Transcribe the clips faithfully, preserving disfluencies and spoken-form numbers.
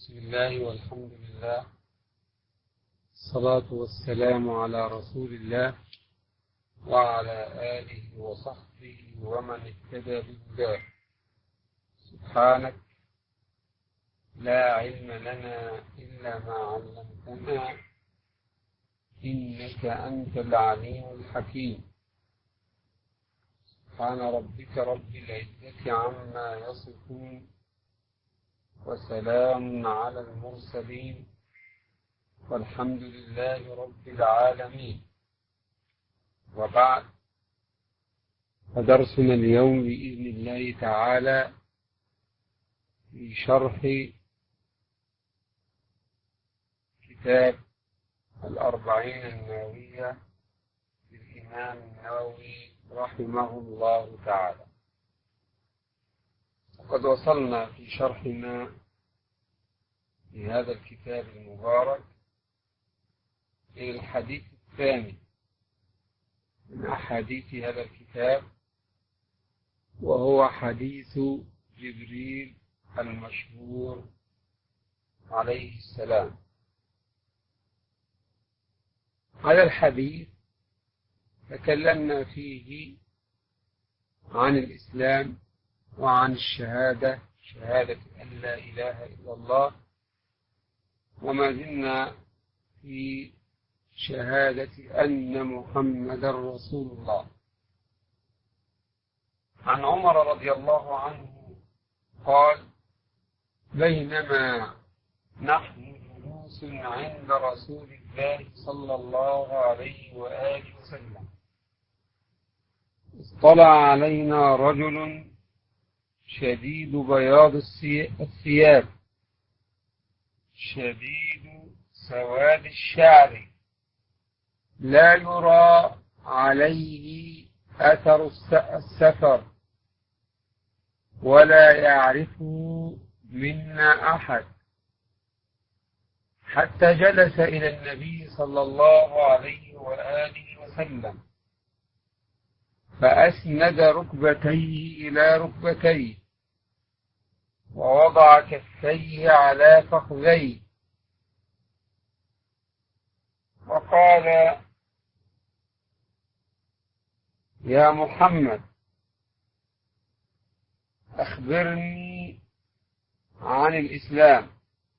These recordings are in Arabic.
بسم الله والحمد لله، الصلاة والسلام على رسول الله وعلى آله وصحبه ومن اهتدى بهداه. سبحانك لا علم لنا إلا ما علمتنا إنك أنت العليم الحكيم. سبحان ربك رب العزة عما يصفون وسلام على المرسلين والحمد لله رب العالمين. وبعد، فدرسنا اليوم بإذن الله تعالى في شرح كتاب الأربعين النووية للإمام النووي رحمه الله تعالى. وقد وصلنا في شرحنا لهذا الكتاب المبارك إلى الحديث الثاني من أحاديث هذا الكتاب، وهو حديث جبريل المشهور عليه السلام. هذا الحديث تكلمنا فيه عن الإسلام وعن الشهادة، شهادة أن لا إله إلا الله، وما زلنا في شهادة أن محمدا رسول الله. عن عمر رضي الله عنه قال: بينما نحن جلوس عند رسول الله صلى الله عليه وآله وسلم اطلع علينا رجل شديد بياض الثياب شديد سواد الشعر لا يرى عليه أثر السفر ولا يعرفه منا أحد، حتى جلس إلى النبي صلى الله عليه وآله وسلم فأسند ركبتيه إلى ركبتيه ووضع كفيه على فخذيه وقال: يا محمد، أخبرني عن الإسلام.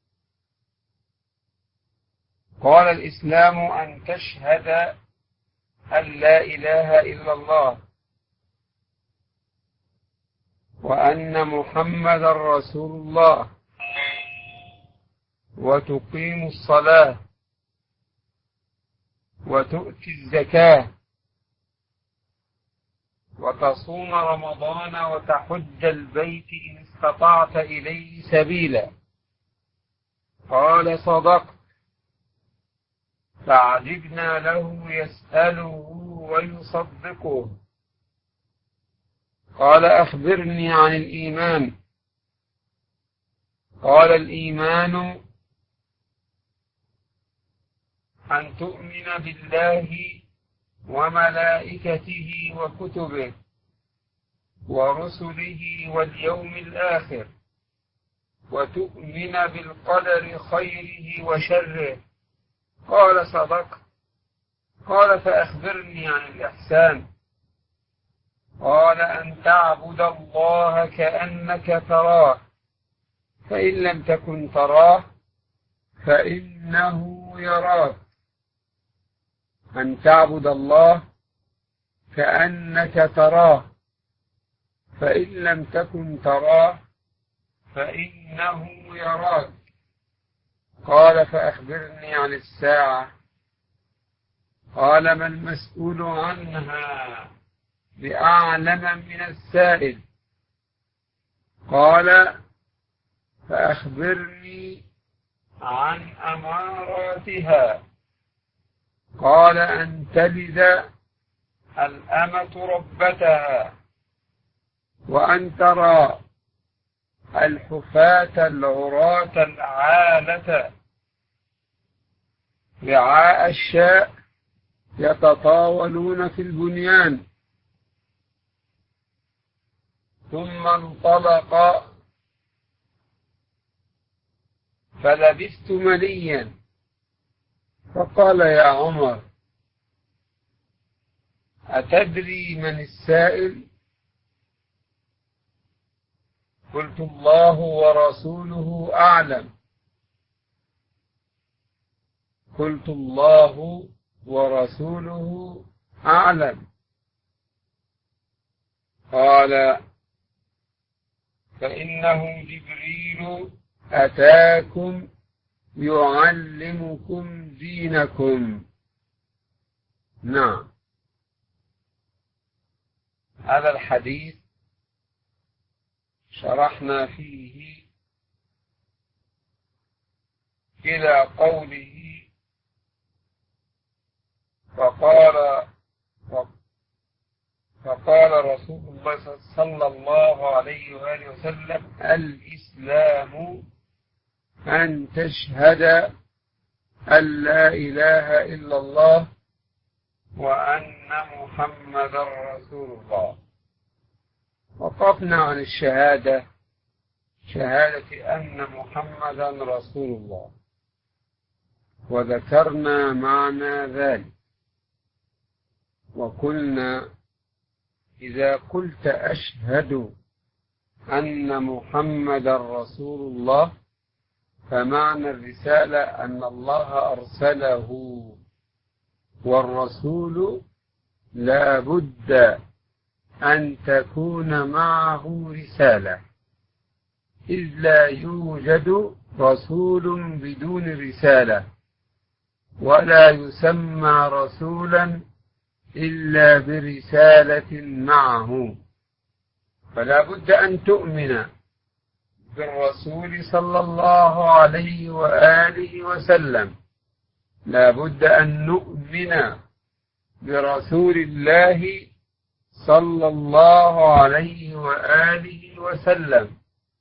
قال: الإسلام أن تشهد أن لا إله إلا الله وأن محمدا رسول الله، وتقيم الصلاة وتؤتي الزكاة وتصوم رمضان وتحج البيت إن استطعت إليه سبيلا. قال: صدقت. فعجبنا له يسأله ويصدقه. قال: أخبرني عن الإيمان. قال: الإيمان أن تؤمن بالله وملائكته وكتبه ورسله واليوم الآخر، وتؤمن بالقدر خيره وشره. قال: صدقت. قال: فأخبرني عن الإحسان. قال: أن تعبد الله كأنك تراه، فإن لم تكن تراه فإنه يراك. أن تعبد الله كأنك تراه، فإن لم تكن تراه فإنه يراك. قال: فأخبرني عن الساعة. قال: ما المسؤول عنها بأعلم من السائل. قال: فأخبرني عن أماراتها. قال: أن تلد الأمة ربتها، وأن ترى الحفاة العراة العالة رعاء الشاء يتطاولون في البنيان. ثم انطلق فلبثت مليا، فقال يا عمر أتدري من السائل؟ قلت الله ورسوله أعلم. قلت الله ورسوله أعلم. قال فإنه جبريل أتاكم يعلمكم دينكم. نعم، هذا الحديث شرحنا فيه إلى قوله فقال فقال رسول الله صلى الله عليه وآله وسلم الإسلام أن تشهد أن لا إله إلا الله وأن محمدا رسول الله. وقفنا عن الشهادة، شهادة أن محمدا رسول الله، وذكرنا معنى ذلك، وقلنا إذا قلت أشهد أن محمدا رسول الله فمعنى الرسالة أن الله أرسله، والرسول لا بد أن تكون معه رسالة، إذ لا يوجد رسول بدون رسالة، ولا يسمى رسولا إلا برسالة معه. فلا بد أن تؤمن بالرسول صلى الله عليه وآله وسلم، لا بد أن نؤمن برسول الله صلى الله عليه وآله وسلم،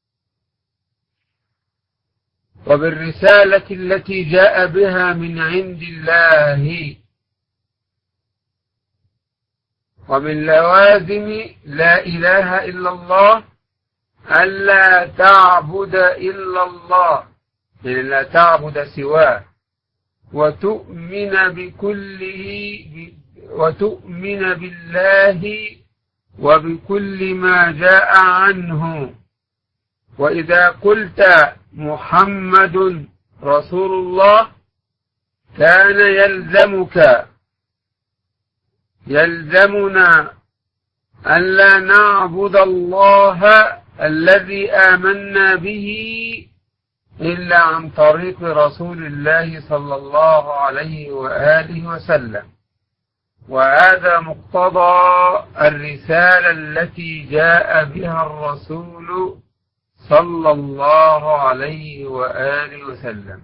وبالرسالة التي جاء بها من عند الله. ومن لوازم لا إله إلا الله ألا تعبد إلا الله، يعني لا تعبد سواه، وتؤمن بكله وتؤمن بالله وبكل ما جاء عنه. وإذا قلت محمد رسول الله كان يلزمك يلزمنا أن لا نعبد الله الذي آمنا به إلا عن طريق رسول الله صلى الله عليه وآله وسلم، وهذا مقتضى الرسالة التي جاء بها الرسول صلى الله عليه وآله وسلم.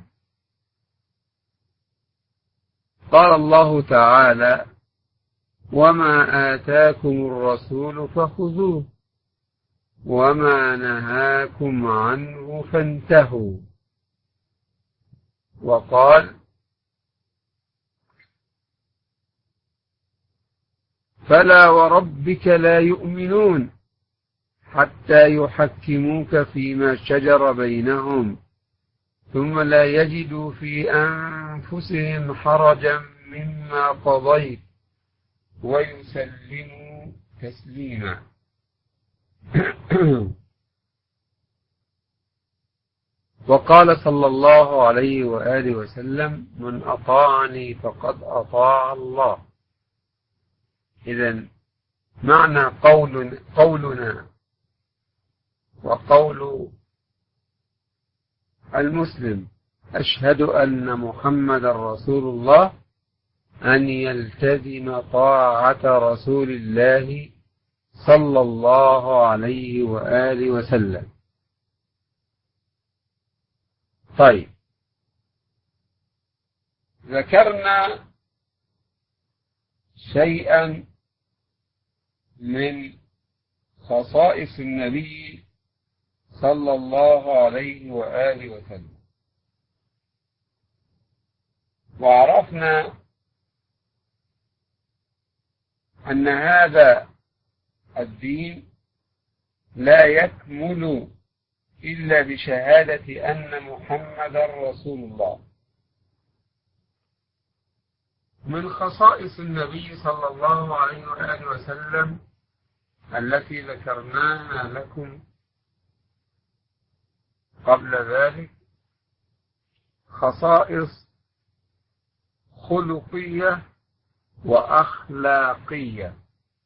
قال الله تعالى وما آتاكم الرسول فخذوه وما نهاكم عنه فانتهوا. وقال فلا وربك لا يؤمنون حتى يحكموك فيما شجر بينهم ثم لا يجدوا في أنفسهم حرجا مما قضيت ويسلموا تسليما. وقال صلى الله عليه وآله وسلم من أطاعني فقد أطاع الله. إذن معنى قول قولنا وقول المسلم أشهد أن محمد رسول الله أن يلتزم طاعة رسول الله صلى الله عليه وآله وسلم. طيب، ذكرنا شيئا من خصائص النبي صلى الله عليه وآله وسلم، وعرفنا أن هذا الدين لا يكمل إلا بشهادة أن محمدا رسول الله. من خصائص النبي صلى الله عليه وآله وسلم التي ذكرناها لكم قبل ذلك خصائص خلقية وأخلاقية،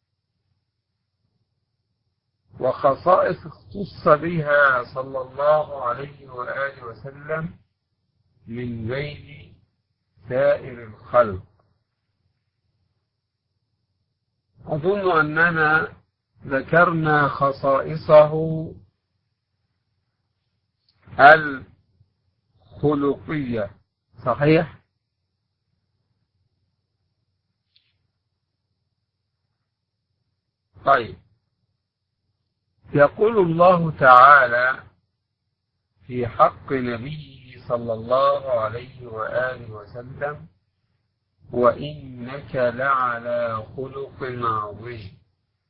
وخصائص اختص بها صلى الله عليه وآله وسلم من بين سائر الخلق. أظن أننا ذكرنا خصائصه الخلقية، صحيح؟ طيب، يقول الله تعالى في حق نبيه صلى الله عليه وآله وسلم: وإنك لعلى خلق عظيم.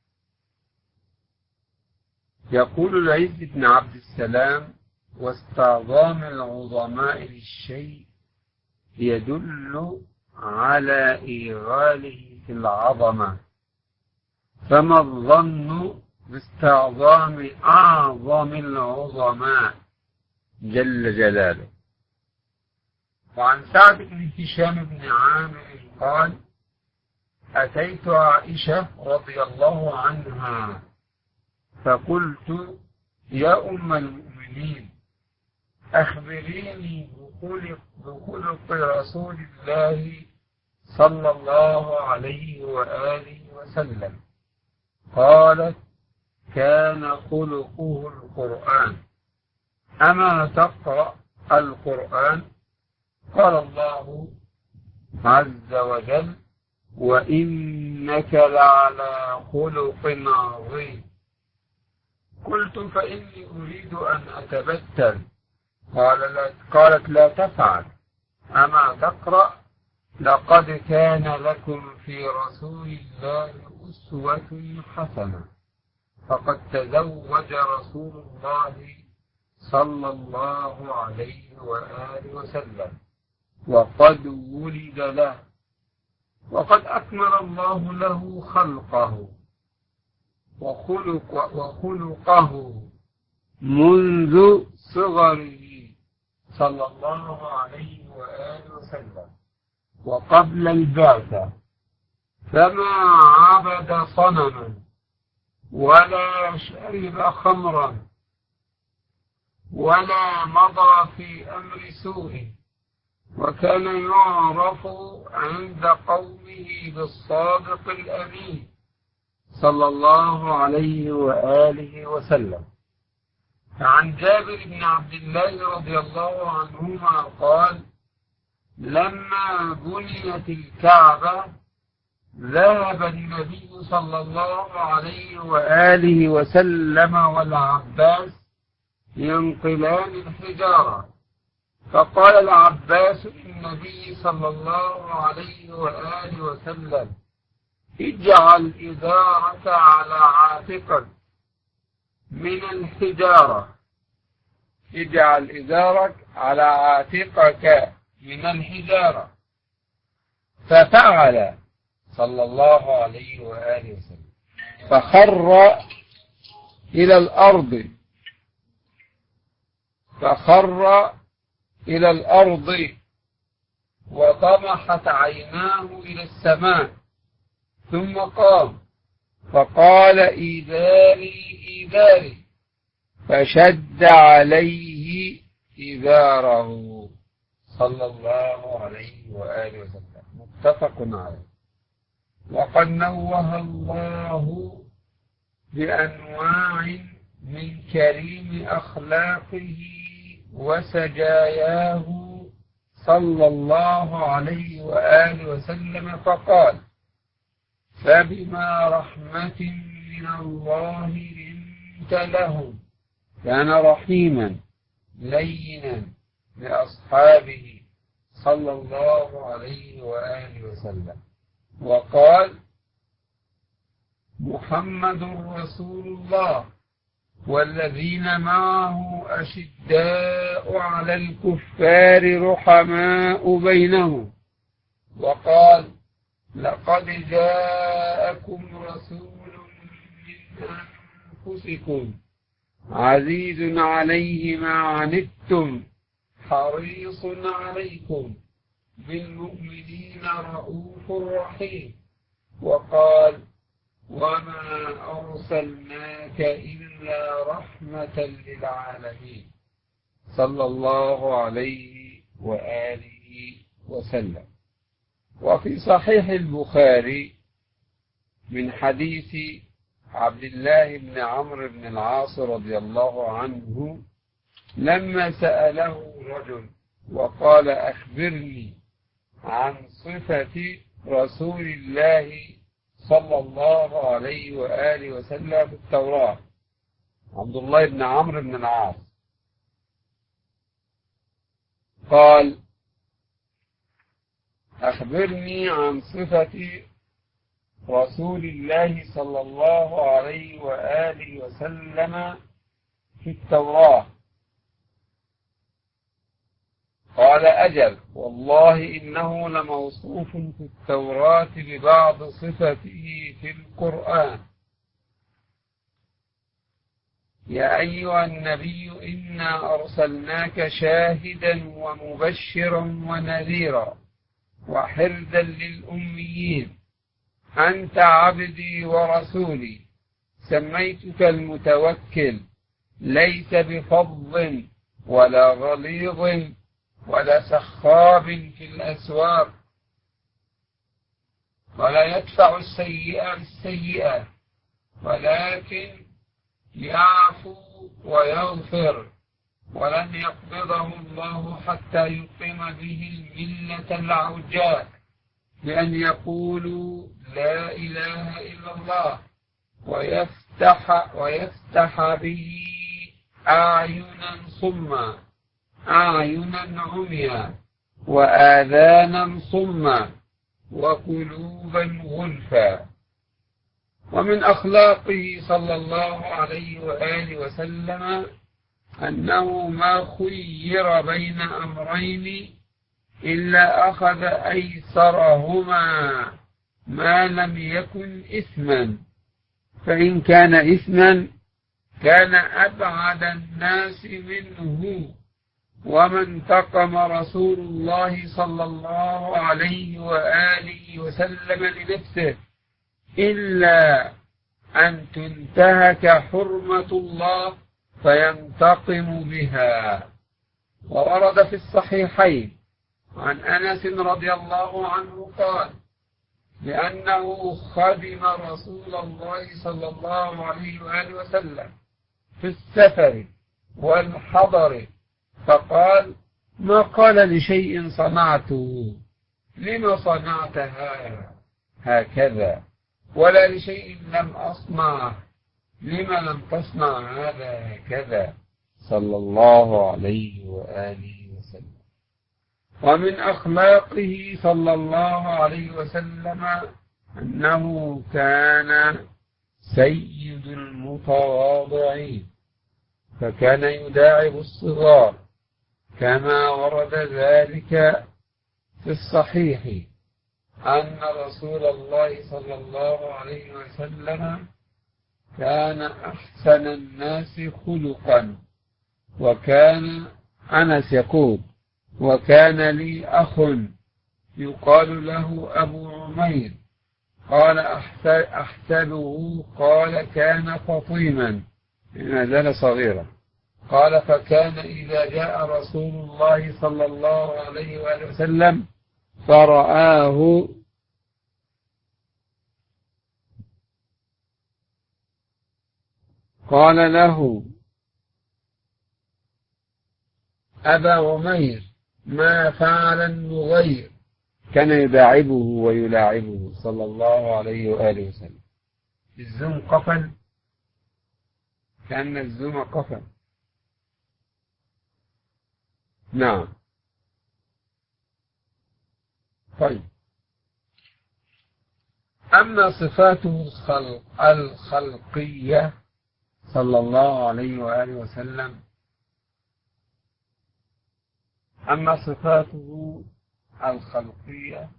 يقول العز بن عبد السلام: واستعظام العظماء للشيء يدل على إيغاله في العظمة، فما الظن باستعظام أعظم العظماء جل جلاله. وعن سعد بن هشام بن عامر قال: أتيت عائشة رضي الله عنها فقلت: يا أم المؤمنين، أخبريني بخلق رسول الله صلى الله عليه وآله وسلم. قالت: كان خلقه القرآن. أما تقرأ القرآن؟ قال الله عز وجل: وإنك لعلى خلق عظيم. قلت: فإني أريد أن أتبتل. قال لا قالت: لا تفعل. أما تقرأ: لقد كان لكم في رسول الله أسوة حسنة. فقد تزوج رسول الله صلى الله عليه وآله وسلم، وقد ولد له، وقد أكمل الله له خلقه وخلق وخلقه منذ صغره صلى الله عليه وآله وسلم وقبل البعثة، فما عبد صنما ولا شرب خمرا ولا مضى في أمر سوء، وكان يعرف عند قومه بالصادق الأمين صلى الله عليه وآله وسلم. عن جابر بن عبد الله رضي الله عنهما قال: لما بنيت الكعبة ذهب النبي صلى الله عليه وآله وسلم والعباس ينقلان الحجارة، فقال العباس للنبي صلى الله عليه وآله وسلم: اجعل إزارك على عاتقك من الحجارة اجعل إزارك على عاتقك من الحجارة. ففعل صلى الله عليه وآله وسلم، فخر إلى الأرض فخر إلى الأرض وطمحت عيناه إلى السماء، ثم قام فقال: إيذاري إيذاري، فشد عليه إزاره صلى الله عليه وآله وسلم. متفق عليه. وقد نوه الله بأنواع من كريم أخلاقه وسجاياه صلى الله عليه وآله وسلم فقال: فبما رحمة من الله لنت لهم. كان رحيما لينا لأصحابه صلى الله عليه وآله وسلم. وقال: محمد رسول الله والذين معه أشداء على الكفار رحماء بينهم. وقال لقد جاءكم رسول من أنفسكم عزيز عليه ما عنتم حريص عليكم بالمؤمنين رؤوف رحيم. وقال وما أرسلناك إلا رحمة للعالمين صلى الله عليه وآله وسلم. وفي صحيح البخاري من حديث عبد الله بن عمرو بن العاص رضي الله عنه لما سأله رجل وقال أخبرني عن صفة رسول الله صلى الله عليه وآله وسلم في التوراة، عبد الله بن عمرو بن العاص قال أخبرني عن صفة رسول الله صلى الله عليه وآله وسلم في التوراة. قال أجل والله إنه لموصوف في التوراة ببعض صفته في القرآن. يا أيها النبي إنا أرسلناك شاهدا ومبشرا ونذيرا وحرزا للأميين أنت عبدي ورسولي سميتك المتوكل ليس بفظ ولا غليظ ولا سخاب في الأسواق ولا يدفع السيئة بالسيئة ولكن يعفو ويغفر ولن يقبضه الله حتى يقيم به الملة العوجاء بأن يقولوا لا إله إلا الله ويفتح, ويفتح به أعينا صما أعينا عميا وآذانا صما وقلوبا غلفا. ومن أخلاقه صلى الله عليه وآله وسلم أنه ما خير بين أمرين إلا أخذ أيسرهما ما لم يكن إثما، فإن كان إثما كان أبعد الناس منه. وما انتقم رسول الله صلى الله عليه وآله وسلم لنفسه إلا أن تنتهك حرمة الله فينتقم بها. وورد في الصحيحين عن أنس رضي الله عنه قال لأنه خدم رسول الله صلى الله عليه وآله وسلم في السفر والحضر فقال ما قال لشيء صنعته لما صنعت هكذا ولا لشيء لم أصنعه لما لم تصنع هذا هكذا صلى الله عليه وآله وسلم. ومن أخلاقه صلى الله عليه وسلم أنه كان سيد المتواضعين فكان يداعب الصغار كما ورد ذلك في الصحيح أن رسول الله صلى الله عليه وسلم كان أحسن الناس خلقا. وكان أنس يقول وكان لي أخ يقال له أبو عمير قال أحسبه قال كان فطيما ما زال صغيرا قال فكان إذا جاء رسول الله صلى الله عليه وآله وسلم فرآه قال له أبا عمير ما فعل النغير كان يداعبه ويلاعبه صلى الله عليه وآله وسلم. الزم قفل كأن الزم قفل. نعم. طيب أما صفاته الخلق الخلقية صلى الله عليه وآله وسلم. أما صفاته الخلقية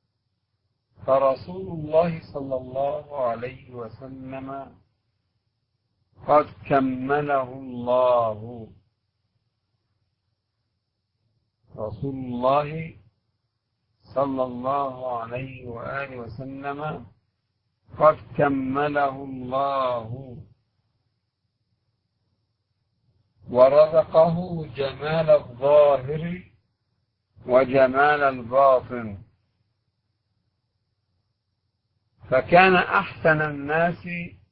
فرسول الله صلى الله عليه وسلم قد كمله الله. رسول الله صلى الله عليه وآله وسلم قد كمله الله ورزقه جمال الظاهر وجمال الباطن، فكان أحسن الناس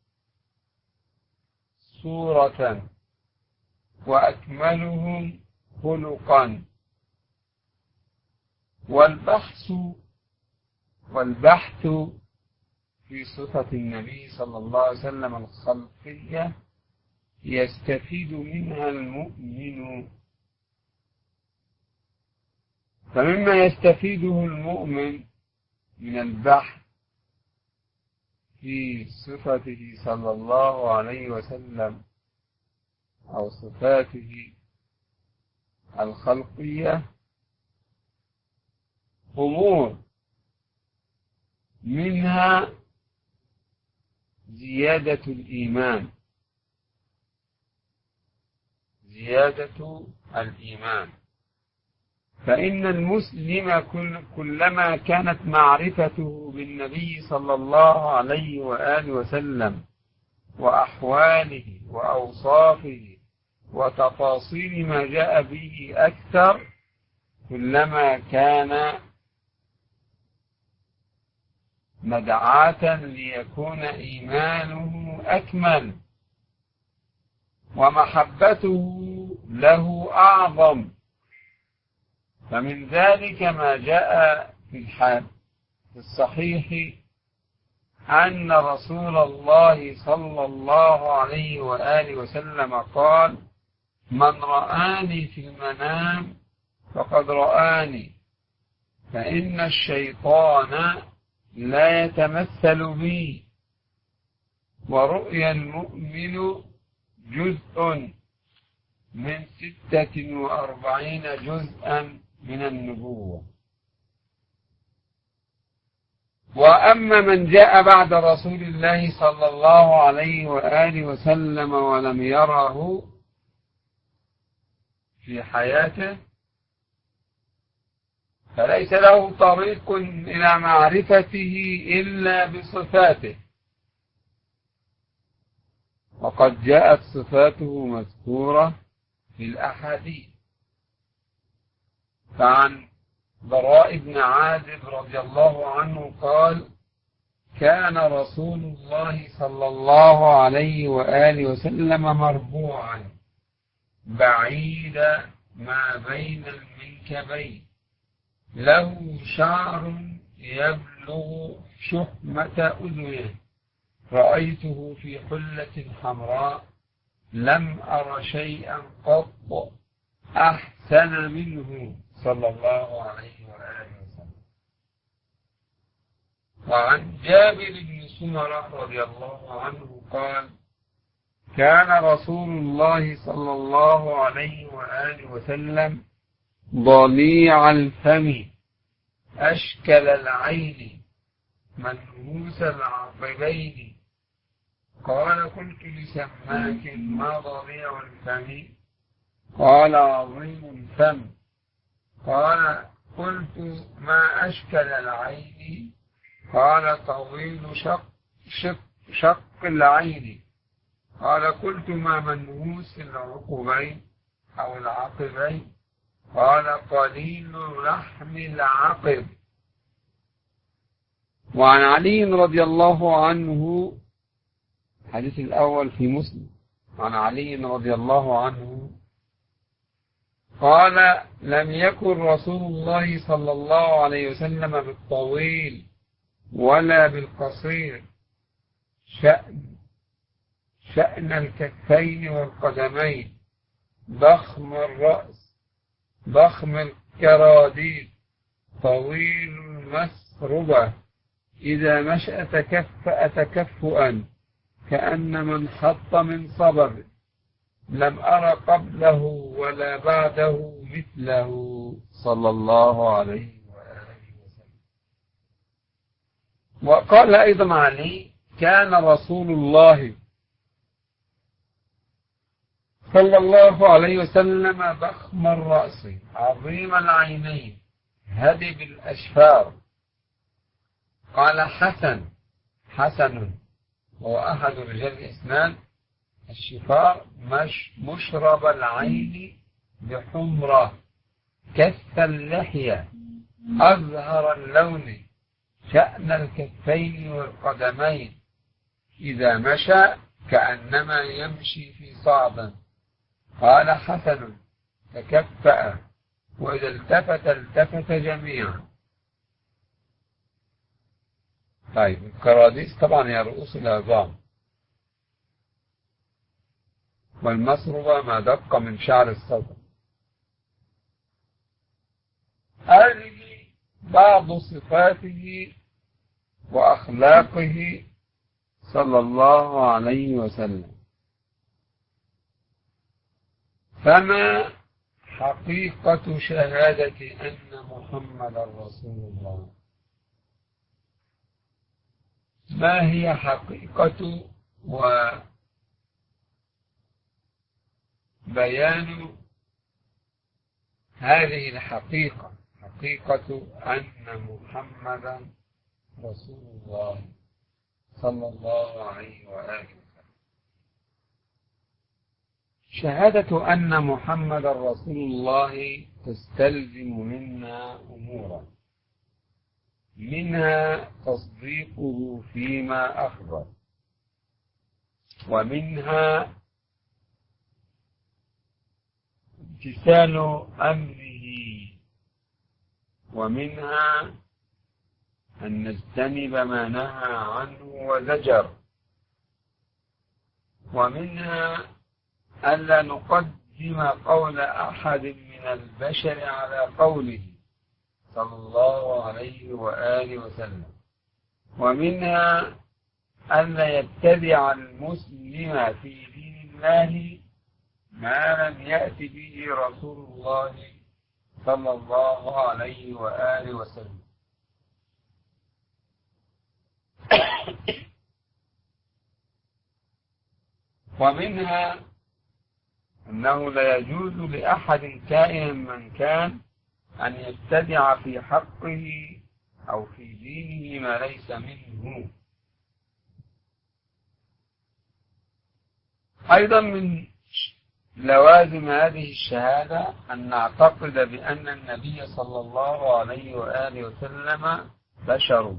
صورة وأكملهم خلقا. والبحث والبحث في صفة النبي صلى الله عليه وسلم الخلقية يستفيد منها المؤمن. فمما يستفيده المؤمن من البحث في صفته صلى الله عليه وسلم أو صفاته الخلقية أمور، منها زيادة الإيمان زيادة الإيمان فإن المسلم كلما كانت معرفته بالنبي صلى الله عليه وآله وسلم وأحواله وأوصافه وتفاصيل ما جاء به أكثر، كلما كان مدعاة ليكون إيمانه أكمل ومحبته له أعظم. فمن ذلك ما جاء في الحديث الصحيح أن رسول الله صلى الله عليه وآله وسلم قال: من رآني في المنام فقد رآني، فإن الشيطان لا يتمثل بي، ورؤيا المؤمن جزء من ستة وأربعين جزءا من النبوة. وأما من جاء بعد رسول الله صلى الله عليه وآله وسلم ولم يره في حياته فليس له طريق إلى معرفته إلا بصفاته، وقد جاءت صفاته مذكورة في الأحاديث. فعن براء بن عازب رضي الله عنه قال: كان رسول الله صلى الله عليه وآله وسلم مربوعا بعيد ما بين المنكبين، له شعر يبلغ شحمة أذنه، رأيته في حلة حمراء لم أر شيئا قط أحسن منه صلى الله عليه وآله وسلم. وعن جابر بن سمرة رضي الله عنه قال: كان رسول الله صلى الله عليه وآله وسلم ضليع الفم أشكل العين منهوس العقبين. قال: قلت لسماك: ما ضليع الفم؟ قال: عظيم الفم. قال: قلت: ما أشكل العين؟ قال: طويل شق, شق, شق العين. قال: قلت: ما منهوس العقبين أو العقبين؟ قال: قليل لحم العقب. وعن علي رضي الله عنه، الحديث الأول في مسلم، عن علي رضي الله عنه قال: لم يكن رسول الله صلى الله عليه وسلم بالطويل ولا بالقصير، شأن شأن الكفين والقدمين، ضخم الرأس، ضخم الكراديد، طويل المسربة، إذا مشى تكفأ تكفؤا، كأن من حط من صبب لم أر قبله ولا بعده مثله صلى الله عليه وآله وسلم. وقال أيضا علي: كان رسول الله صلى الله عليه وسلم ضخم الرأس عظيم العينين هدب الأشفار. قال حسن حسن هو أحد رجال الإسناد الشفار مش مشرب العين بحمرة كث اللحية أزهر اللون شأن الكفين والقدمين إذا مشى كأنما يمشي في صعب. قال حسن تكفأ وإذا التفت التفت جميعا. طيب الكراديس طبعا هي رؤوس العظام، والمسربة ما دق من شعر الصدر. هذه بعض صفاته وأخلاقه صلى الله عليه وسلم. فما حقيقة شهادة أن محمد رسول الله؟ ما هي حقيقة وبيان هذه الحقيقة، حقيقة أن محمدا رسول الله صلى الله عليه وآله وسلم؟ شهادة أن محمد رسول الله تستلزم منا أمورا، منها تصديقه فيما أخبر، ومنها امتثال أمره، ومنها أن نجتنب ما نهى عنه وزجر، ومنها ألا نقدم قول أحد من البشر على قوله صلى الله عليه وآله وسلم، ومنها ألا يتبع المسلم في دين الله ما لم يأت به رسول الله صلى الله عليه وآله وسلم. ومنها أنه لا يجوز لأحد كائنا من كان أن يبتدع في حقه أو في دينه ما ليس منه. أيضا من لوازم هذه الشهادة أن نعتقد بأن النبي صلى الله عليه وآله وسلم بشر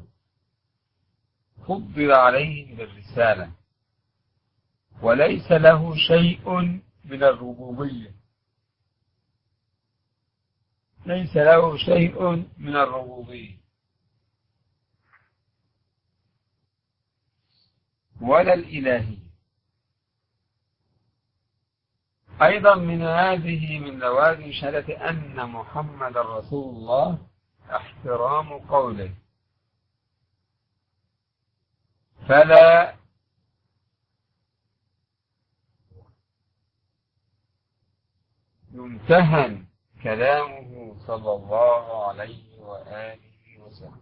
فضل عليهم بالرسالة، وليس له شيء من الربوبية، ليس له شيء من الربوبية ولا الإلهية. أيضا من هذه من لوازم شهادة أن محمد رسول الله احترام قوله، فلا يمتهن كلامه صلى الله عليه وآله وسلم.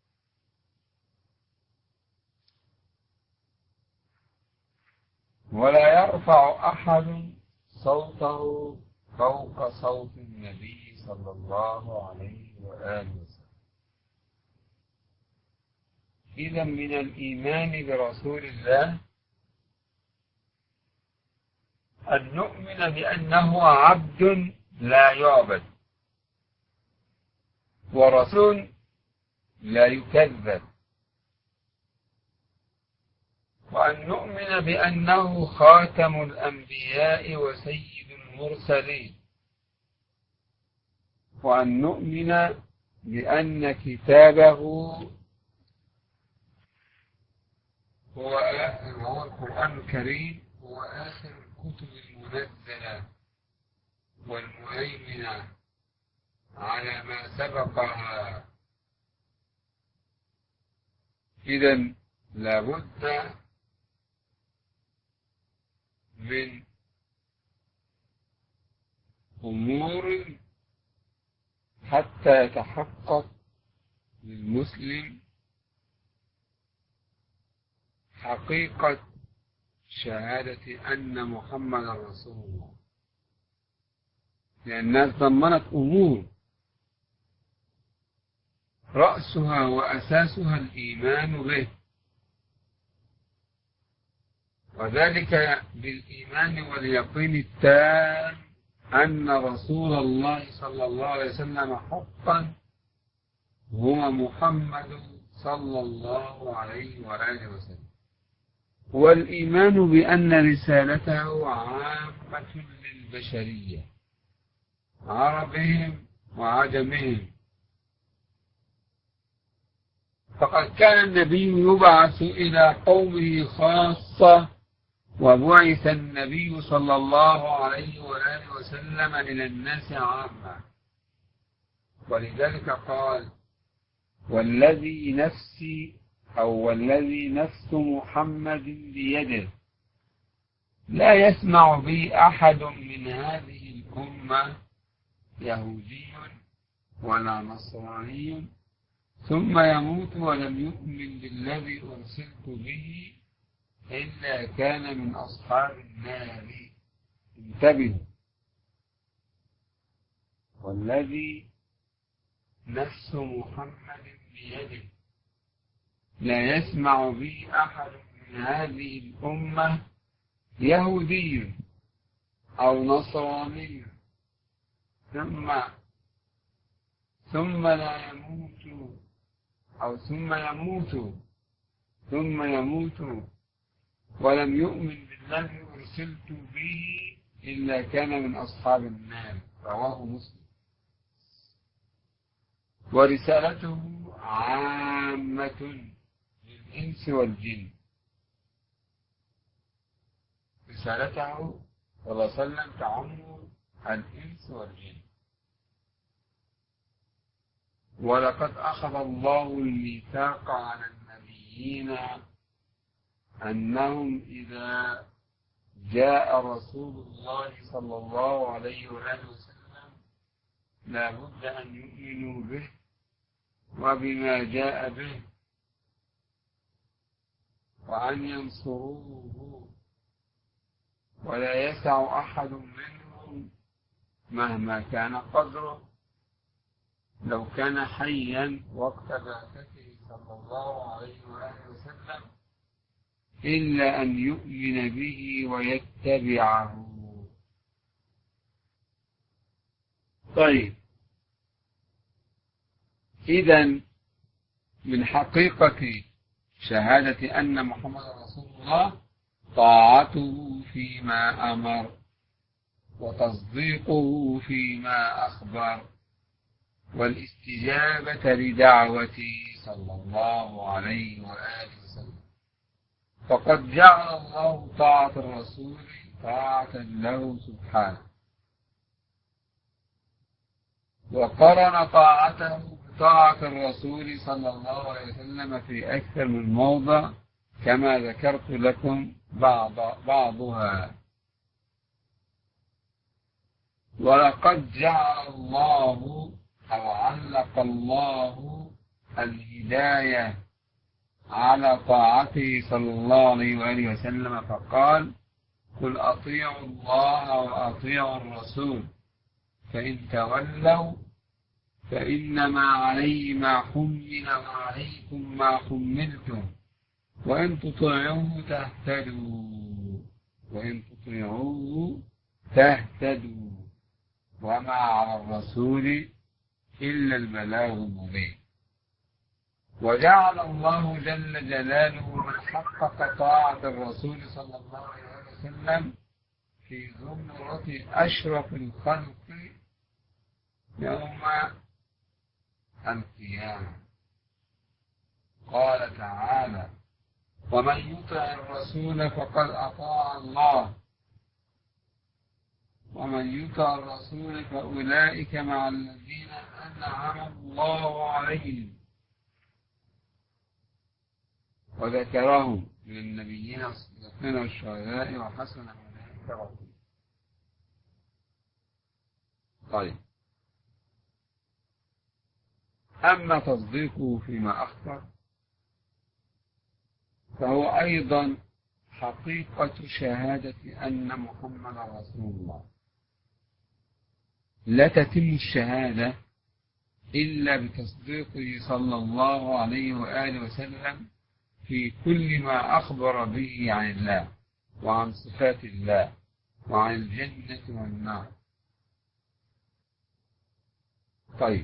ولا يرفع أحد صوته فوق صوت النبي صلى الله عليه وآله وسلم. إذا من الإيمان برسول الله أن نؤمن بأنه عبد لا يعبد، ورسول لا يكذب، وأن نؤمن بأنه خاتم الأنبياء وسيد المرسلين، وأن نؤمن بأن كتابه هو هو القرآن الكريم هو آخر الكتب المنزلة والمهيمنة على ما سبقها. إذن لابد من أمور حتى يتحقق للمسلم حقيقة شهادة أن محمد رسول الله، لأن الناس ضمنت أمور رأسها وأساسها الإيمان به، وذلك بالإيمان واليقين التام أن رسول الله صلى الله عليه وسلم حقا هو محمد صلى الله عليه وآله وسلم، والإيمان بأن رسالته عامة للبشرية عربهم وعجمهم. فقد كان النبي يبعث إلى قومه خاصة، وبعث النبي صلى الله عليه وآله وسلم إلى الناس عامة، ولذلك قال: والذي نفسي أو والذي نفس محمد بيده لا يسمع بي أحد من هذه الأمة يهودي ولا نصراني ثم يموت ولم يؤمن بالذي أرسلت به إلا كان من أصحاب النار. انتبهوا: والذي نفس محمد بيده لا يسمع بي أحد من هذه الأمة يهودي أو نصراني ثم ثم لا يموت أو ثم يموت ثم يموت ولم يؤمن بالذي أرسلت به إلا كان من أصحاب النار. رواه مسلم. ورسالته عامة للإنس والجن، رسالته صلى الله عليه وسلم تعم الإنس والجن. ولقد أخذ الله الميثاق على النبيين أنهم إذا جاء رسول الله صلى الله عليه وآله وسلم لا بد أن يؤمنوا به وبما جاء به وأن ينصروه، ولا يسع أحد منهم مهما كان قدره لو كان حيا وقت بعثته صلى الله عليه وآله وسلم إلا أن يؤمن به ويتبعه. طيب، إذن من حقيقة شهادة أن محمد رسول الله طاعته فيما أمر وتصديقه فيما أخبر والاستجابة لدعوته صلى الله عليه وآله وسلم. فقد جعل الله طاعة الرسول طاعة له سبحانه، وقرن طاعته بطاعة الرسول صلى الله عليه وسلم في أكثر من موضع كما ذكرت لكم بعض بعضها. ولقد جعل الله أو علق الله الهداية على طاعته صلى الله عليه وآله وسلم فقال: قل أطيعوا الله وأطيعوا الرسول فإن تولوا فإنما عليه ما حمل وعليكم ما حملتم وإن تطيعوه تهتدوا وإن تطيعوه تهتدوا وما على الرسول إلا البلاغ المبين. وجعل الله جل جلاله من حقق طاعة الرسول صلى الله عليه وسلم في زمرة أشرف الخلق يوم القيامة. قال تعالى: ومن يطع الرسول فقد أطاع الله ومن يطع الرسول فأولئك مع الذين أنعم الله عليهم وذكرهم من النبيين والصديقين والشهداء وحسن أولئك افترى. طيب، أما تصديقه فيما أخبر فهو أيضا حقيقة شهادة أن محمد رسول الله. لا تتم الشهادة إلا بتصديقه صلى الله عليه وآله وسلم في كل ما أخبر به عن الله وعن صفات الله وعن الجنة والنار. طيب،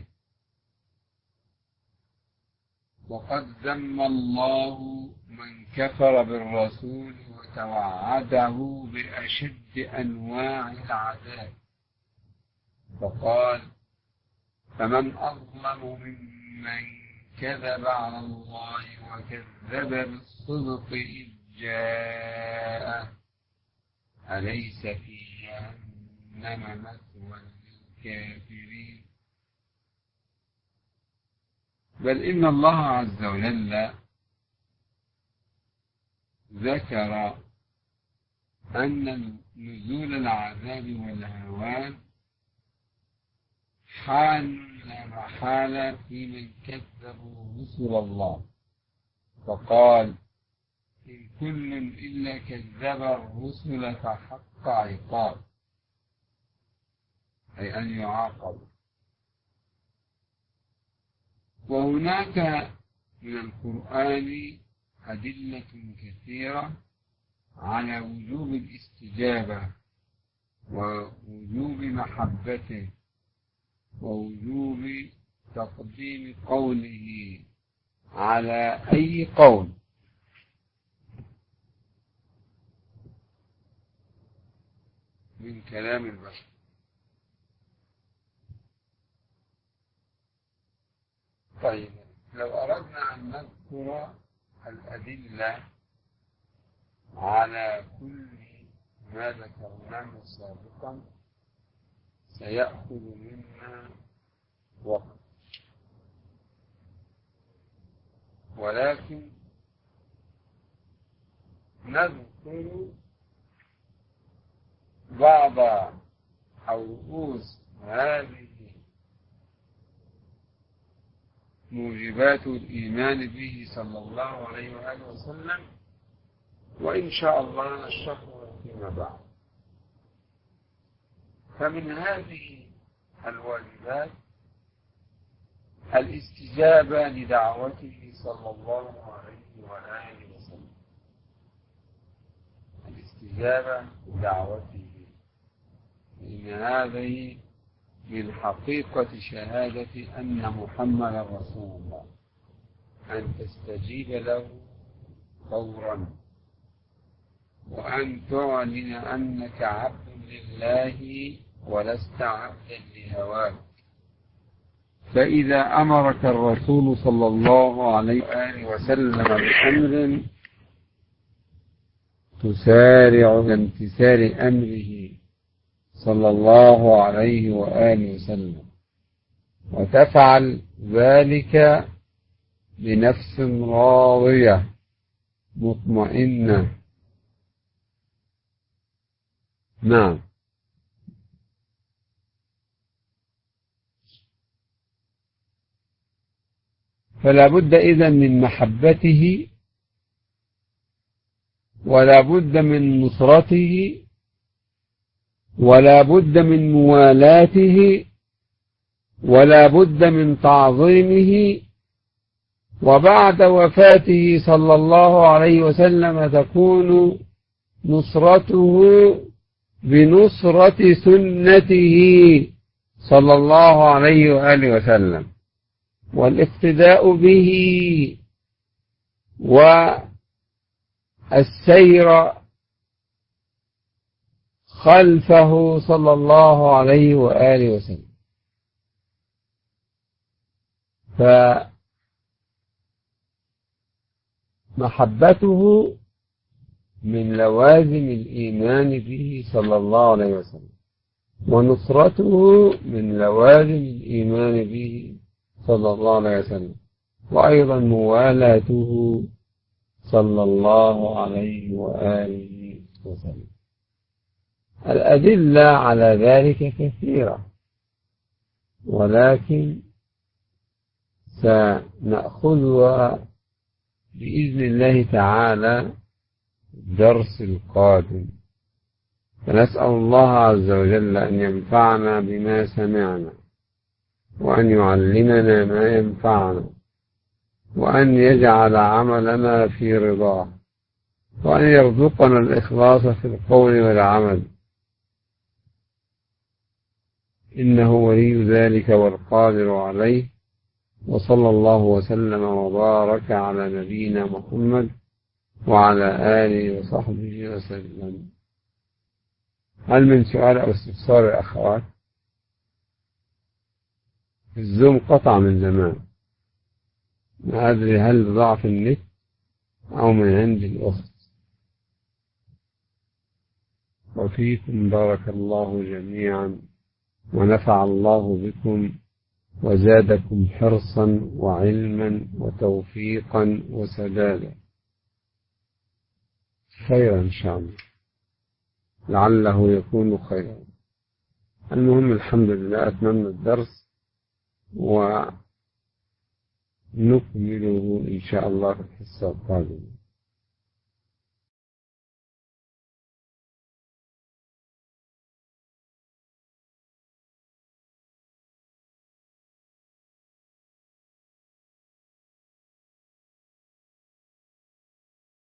وقد ذم الله من كفر بالرسول وتوعده بأشد أنواع العذاب، فقال: فمن أظلم ممن كذب على الله وكذب بالصدق إذ جاءه أليس في جهنم مثوى للكافرين. بل إن الله عز وجل ذكر أن نزول العذاب والهوان حال لا محالة في من كذبوا رسل الله، فقال: إن كل إلا كذب الرسل فحق عقاب، أي أن يعاقب. وهناك من القرآن أدلة كثيرة على وجوب الاستجابة ووجوب محبته ووجوب تقديم قوله على أي قول. من كلام البشر. طيب، لو أردنا أن نذكر الأدلة على كل ما ذكرناه سابقا سيأخذ منا وقت، ولكن نذكر بعض أو رؤوس هذه موجبات الإيمان به صلى الله عليه وآله وسلم، وإن شاء الله نشرحها فيما بعد. فمن هذه الواجبات الاستجابة لدعوته صلى الله عليه وآله وسلم، الاستجابة لدعوته، إن هذه من حقيقة شهادة أن محمد رسول الله، أن تستجيب له فورا، وأن تعلن أنك عبد لله ولست عبدا لهواك. فإذا أمرك الرسول صلى الله عليه وآله وسلم بأمر تسارع لامتثال أمره صلى الله عليه وآله وسلم، وتفعل ذلك بنفس راضية مطمئنة. نعم. فلا بد إذن من محبته، ولا بد من نصرته، ولا بد من موالاته، ولا بد من تعظيمه. وبعد وفاته صلى الله عليه وسلم تكون نصرته بنصرة سنته صلى الله عليه وآله وسلم، والاقتداء به والسير خلفه صلى الله عليه وآله وسلم. فمحبته من لوازم الإيمان به صلى الله عليه وسلم، ونصرته من لوازم الإيمان به صلى الله عليه وسلم، وأيضا موالاته صلى الله عليه وآله وسلم. الأدلة على ذلك كثيرة، ولكن سنأخذها بإذن الله تعالى الدرس القادم. فنسأل الله عز وجل أن ينفعنا بما سمعنا، وأن يعلمنا ما ينفعنا، وأن يجعل عملنا في رضاه، وأن يرزقنا الإخلاص في القول والعمل، إنه ولي ذلك والقادر عليه. وصلى الله وسلم وبارك على نبينا محمد وعلى آله وصحبه وسلم. هل من سؤال أو استفسار يا أخوات؟ الزوم قطع من زمان، ما أدري هل ضعف النت أو من عند الأخت. وفيكم بارك الله جميعا، ونفع الله بكم، وزادكم حرصا وعلما وتوفيقا وسدادا. خيرا إن شاء الله، لعله يكون خيرا. المهم الحمد لله أتممنا الدرس ونكمله إن شاء الله في الحصة القادمة.